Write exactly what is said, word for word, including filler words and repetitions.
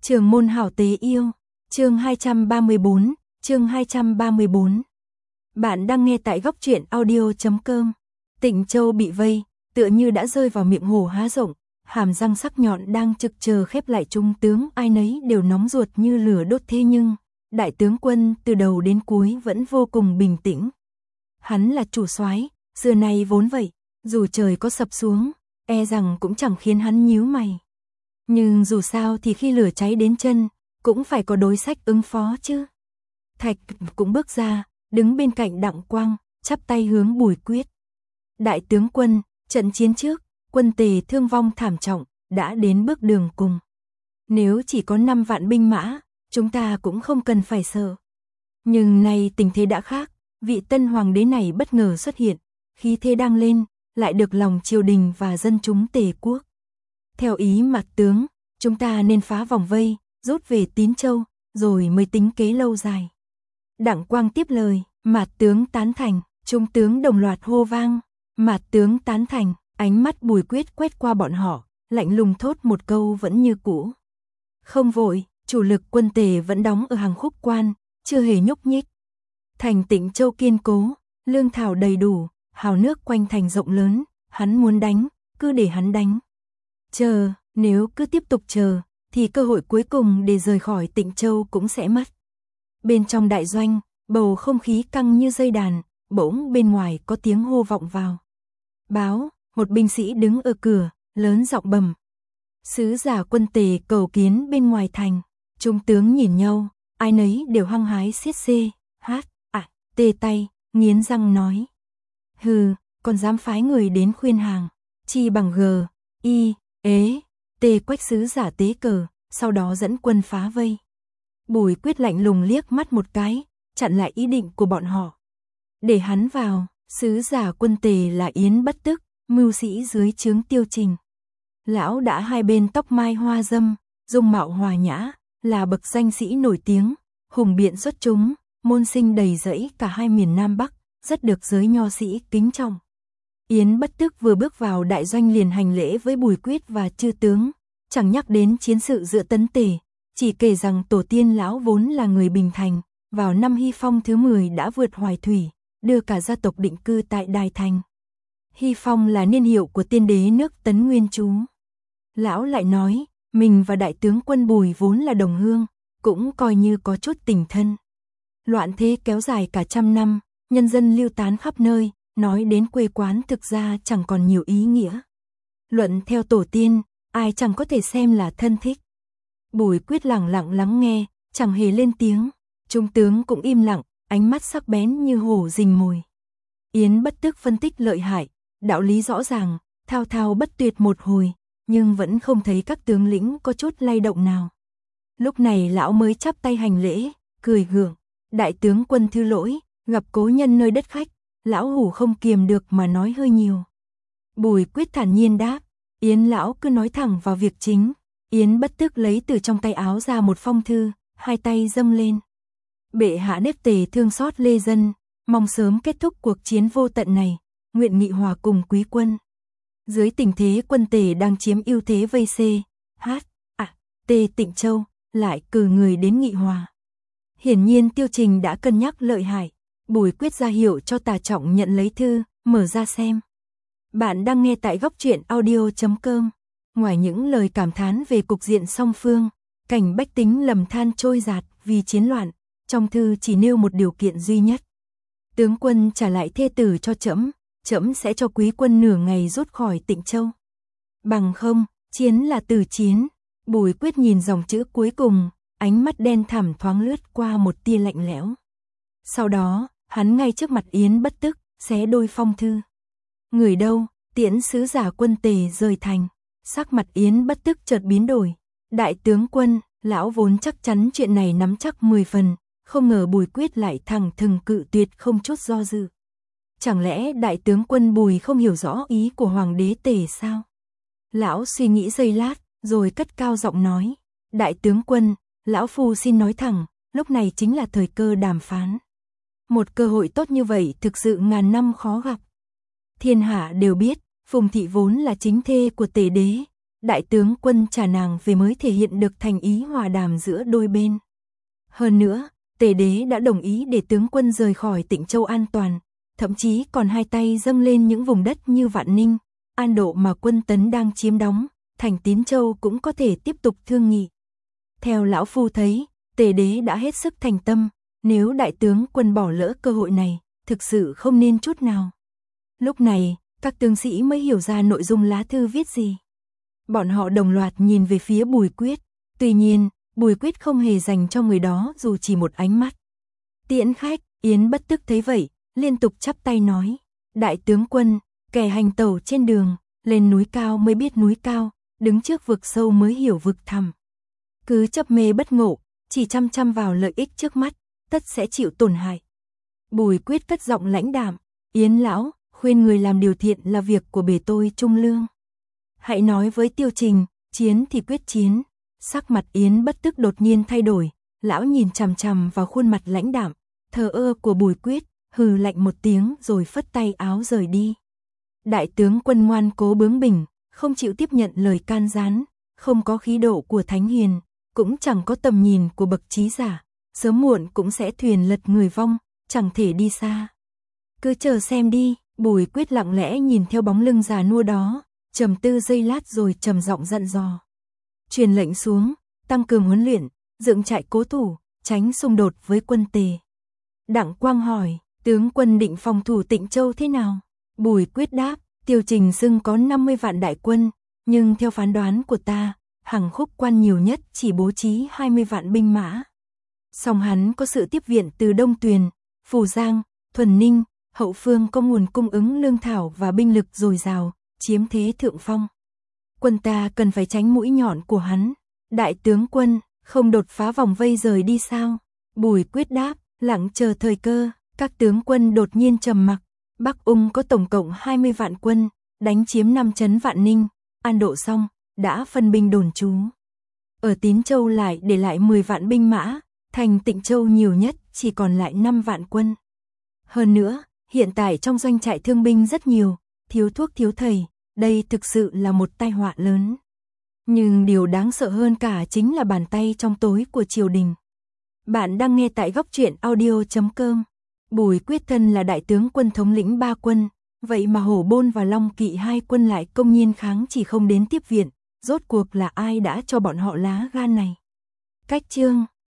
Trường môn hảo tế yêu, chương hai trăm ba mươi bốn, chương hai trăm ba mươi bốn. Bạn đang nghe tại góc truyện audio chấm com. Tịnh Châu bị vây, tựa như đã rơi vào miệng hổ há rộng, hàm răng sắc nhọn đang trực chờ khép lại. Trung tướng ai nấy đều nóng ruột như lửa đốt, thế nhưng đại tướng Quân từ đầu đến cuối vẫn vô cùng bình tĩnh. Hắn là chủ soái, xưa nay vốn vậy, dù trời có sập xuống, e rằng cũng chẳng khiến hắn nhíu mày. Nhưng dù sao thì khi lửa cháy đến chân, cũng phải có đối sách ứng phó chứ. Thạch cũng bước ra, đứng bên cạnh Đặng Quang, chắp tay hướng Bùi Quyết. Đại tướng Quân, trận chiến trước, quân Tề thương vong thảm trọng, đã đến bước đường cùng. Nếu chỉ có năm vạn binh mã, chúng ta cũng không cần phải sợ. Nhưng nay tình thế đã khác, vị tân hoàng đế này bất ngờ xuất hiện, khí thế đang lên, lại được lòng triều đình và dân chúng Tề quốc. Theo ý mặt tướng, chúng ta nên phá vòng vây, rút về Tín Châu, rồi mới tính kế lâu dài. Đặng Quang tiếp lời, mặt tướng tán thành, trung tướng đồng loạt hô vang, mặt tướng tán thành. Ánh mắt Bùi Quyết quét qua bọn họ, lạnh lùng thốt một câu vẫn như cũ. Không vội, chủ lực quân Tề vẫn đóng ở hàng khúc quan, chưa hề nhúc nhích. Thành Tịnh Châu kiên cố, lương thảo đầy đủ, hào nước quanh thành rộng lớn, hắn muốn đánh, cứ để hắn đánh. Chờ, nếu cứ tiếp tục chờ, thì cơ hội cuối cùng để rời khỏi Tịnh Châu cũng sẽ mất. Bên trong đại doanh, bầu không khí căng như dây đàn, bỗng bên ngoài có tiếng hô vọng vào. Báo, một binh sĩ đứng ở cửa, lớn giọng bẩm. Sứ giả quân Tề cầu kiến bên ngoài thành. Trung tướng nhìn nhau, ai nấy đều hăng hái xiết xê, hát, à, tê tay, nghiến răng nói. Hừ, còn dám phái người đến khuyên hàng, chi bằng gờ, y, ế, tê quách sứ giả tế cờ, sau đó dẫn quân phá vây. Bùi Quyết lạnh lùng liếc mắt một cái, chặn lại ý định của bọn họ. Để hắn vào, sứ giả quân Tề là Yến Bất Tức, mưu sĩ dưới trướng Tiêu Trình. Lão đã hai bên tóc mai hoa dâm, dung mạo hòa nhã, là bậc danh sĩ nổi tiếng, hùng biện xuất chúng, môn sinh đầy rẫy cả hai miền Nam Bắc, rất được giới nho sĩ kính trọng. Yến Bất Tức vừa bước vào đại doanh liền hành lễ với Bùi Quyết và chư tướng, chẳng nhắc đến chiến sự giữa Tấn Tề, chỉ kể rằng tổ tiên lão vốn là người Bình Thành, vào năm Hy Phong thứ mười đã vượt Hoài Thủy, đưa cả gia tộc định cư tại Đài Thành. Hy Phong là niên hiệu của tiên đế nước Tấn Nguyên Chú. Lão lại nói, mình và đại tướng Quân Bùi vốn là đồng hương, cũng coi như có chút tình thân. Loạn thế kéo dài cả trăm năm, nhân dân lưu tán khắp nơi, nói đến quê quán thực ra chẳng còn nhiều ý nghĩa. Luận theo tổ tiên, ai chẳng có thể xem là thân thích. Bùi Quyết lặng lặng lắng nghe, chẳng hề lên tiếng. Trung tướng cũng im lặng, ánh mắt sắc bén như hổ rình mồi. Yến Bất Tức phân tích lợi hại, đạo lý rõ ràng, thao thao bất tuyệt một hồi, nhưng vẫn không thấy các tướng lĩnh có chút lay động nào. Lúc này lão mới chắp tay hành lễ, cười gượng. Đại tướng Quân thứ lỗi, gặp cố nhân nơi đất khách, lão hủ không kiềm được mà nói hơi nhiều. Bùi Quyết thản nhiên đáp, Yến lão cứ nói thẳng vào việc chính. Yến Bất Tức lấy từ trong tay áo ra một phong thư, hai tay dâng lên. Bệ hạ nếp Tề thương xót lê dân, mong sớm kết thúc cuộc chiến vô tận này, nguyện nghị hòa cùng quý quân. Dưới tình thế quân Tề đang chiếm ưu thế vây xê, hát, à, tê Tịnh Châu, lại cử người đến nghị hòa. Hiển nhiên Tiêu Trình đã cân nhắc lợi hại. Bùi Quyết ra hiệu cho Tà Trọng nhận lấy thư, mở ra xem. Bạn đang nghe tại góc truyện audio chấm com. Ngoài những lời cảm thán về cục diện song phương, cảnh bách tính lầm than trôi dạt vì chiến loạn, trong thư chỉ nêu một điều kiện duy nhất. Tướng quân trả lại thê tử cho trẫm, trẫm sẽ cho quý quân nửa ngày rút khỏi Tịnh Châu. Bằng không, chiến là tử chiến. Bùi Quyết nhìn dòng chữ cuối cùng, ánh mắt đen thẳm thoáng lướt qua một tia lạnh lẽo. Sau đó, hắn ngay trước mặt Yến Bất Tức, xé đôi phong thư. Người đâu, tiễn sứ giả quân Tề rời thành. Sắc mặt Yến Bất Tức chợt biến đổi. Đại tướng Quân, lão vốn chắc chắn chuyện này nắm chắc mười phần, không ngờ Bùi Quyết lại thẳng thừng cự tuyệt không chút do dự. Chẳng lẽ đại tướng Quân Bùi không hiểu rõ ý của hoàng đế Tề sao? Lão suy nghĩ giây lát, rồi cất cao giọng nói. Đại tướng Quân, lão phu xin nói thẳng, lúc này chính là thời cơ đàm phán. Một cơ hội tốt như vậy thực sự ngàn năm khó gặp. Thiên hạ đều biết, Phùng Thị vốn là chính thê của Tề đế, đại tướng quân trả nàng về mới thể hiện được thành ý hòa đàm giữa đôi bên. Hơn nữa, Tề đế đã đồng ý để tướng quân rời khỏi Tịnh Châu an toàn, thậm chí còn hai tay dâng lên những vùng đất như Vạn Ninh, An Độ mà quân Tấn đang chiếm đóng, thành Tín Châu cũng có thể tiếp tục thương nghị. Theo lão phu thấy, Tề đế đã hết sức thành tâm, nếu đại tướng quân bỏ lỡ cơ hội này, thực sự không nên chút nào. Lúc này, các tướng sĩ mới hiểu ra nội dung lá thư viết gì. Bọn họ đồng loạt nhìn về phía Bùi Quyết, tuy nhiên, Bùi Quyết không hề dành cho người đó dù chỉ một ánh mắt. Tiễn khách, Yến Bất Tức thấy vậy, liên tục chắp tay nói, đại tướng quân, kẻ hành tẩu trên đường, lên núi cao mới biết núi cao, đứng trước vực sâu mới hiểu vực thẳm. Cứ chấp mê bất ngộ, chỉ chăm chăm vào lợi ích trước mắt, tất sẽ chịu tổn hại. Bùi Quyết cất giọng lãnh đạm, Yến lão, khuyên người làm điều thiện là việc của bề tôi trung lương. Hãy nói với Tiêu Trình, chiến thì quyết chiến. Sắc mặt Yến Bất Tức đột nhiên thay đổi, lão nhìn chằm chằm vào khuôn mặt lãnh đạm, thờ ơ của Bùi Quyết, hừ lạnh một tiếng rồi phất tay áo rời đi. Đại tướng quân ngoan cố bướng bỉnh, không chịu tiếp nhận lời can gián, không có khí độ của thánh hiền, cũng chẳng có tầm nhìn của bậc trí giả, sớm muộn cũng sẽ thuyền lật người vong, chẳng thể đi xa. Cứ chờ xem đi, Bùi Quyết lặng lẽ nhìn theo bóng lưng già nua đó, trầm tư giây lát rồi trầm giọng dặn dò. Truyền lệnh xuống, tăng cường huấn luyện, dựng trại cố thủ, tránh xung đột với quân Tề. Đặng Quang hỏi, tướng quân định phòng thủ Tịnh Châu thế nào? Bùi Quyết đáp, Tiêu Trình xưng có năm mươi vạn đại quân, nhưng theo phán đoán của ta, Hằng Khúc quan nhiều nhất chỉ bố trí hai mươi vạn binh mã. Song hắn có sự tiếp viện từ Đông Tuyền, Phù Giang, Thuần Ninh, hậu phương có nguồn cung ứng lương thảo và binh lực dồi dào, chiếm thế thượng phong. Quân ta cần phải tránh mũi nhọn của hắn. Đại tướng quân, không đột phá vòng vây rời đi sao? Bùi Quyết đáp, lặng chờ thời cơ. Các tướng quân đột nhiên trầm mặc. Bắc Ung có tổng cộng hai mươi vạn quân, đánh chiếm năm trấn Vạn Ninh, An Độ xong, đã phân binh đồn trú. Ở Tín Châu lại để lại mười vạn binh mã, thành Tịnh Châu nhiều nhất chỉ còn lại năm vạn quân. Hơn nữa, hiện tại trong doanh trại thương binh rất nhiều, thiếu thuốc thiếu thầy, đây thực sự là một tai họa lớn. Nhưng điều đáng sợ hơn cả chính là bàn tay trong tối của triều đình. Bạn đang nghe tại góc truyện audio chấm com. Bùi Quyết thân là đại tướng quân thống lĩnh ba quân, vậy mà Hổ Bôn và Long Kỵ hai quân lại công nhiên kháng chỉ không đến tiếp viện, rốt cuộc là ai đã cho bọn họ lá gan này? Cách chương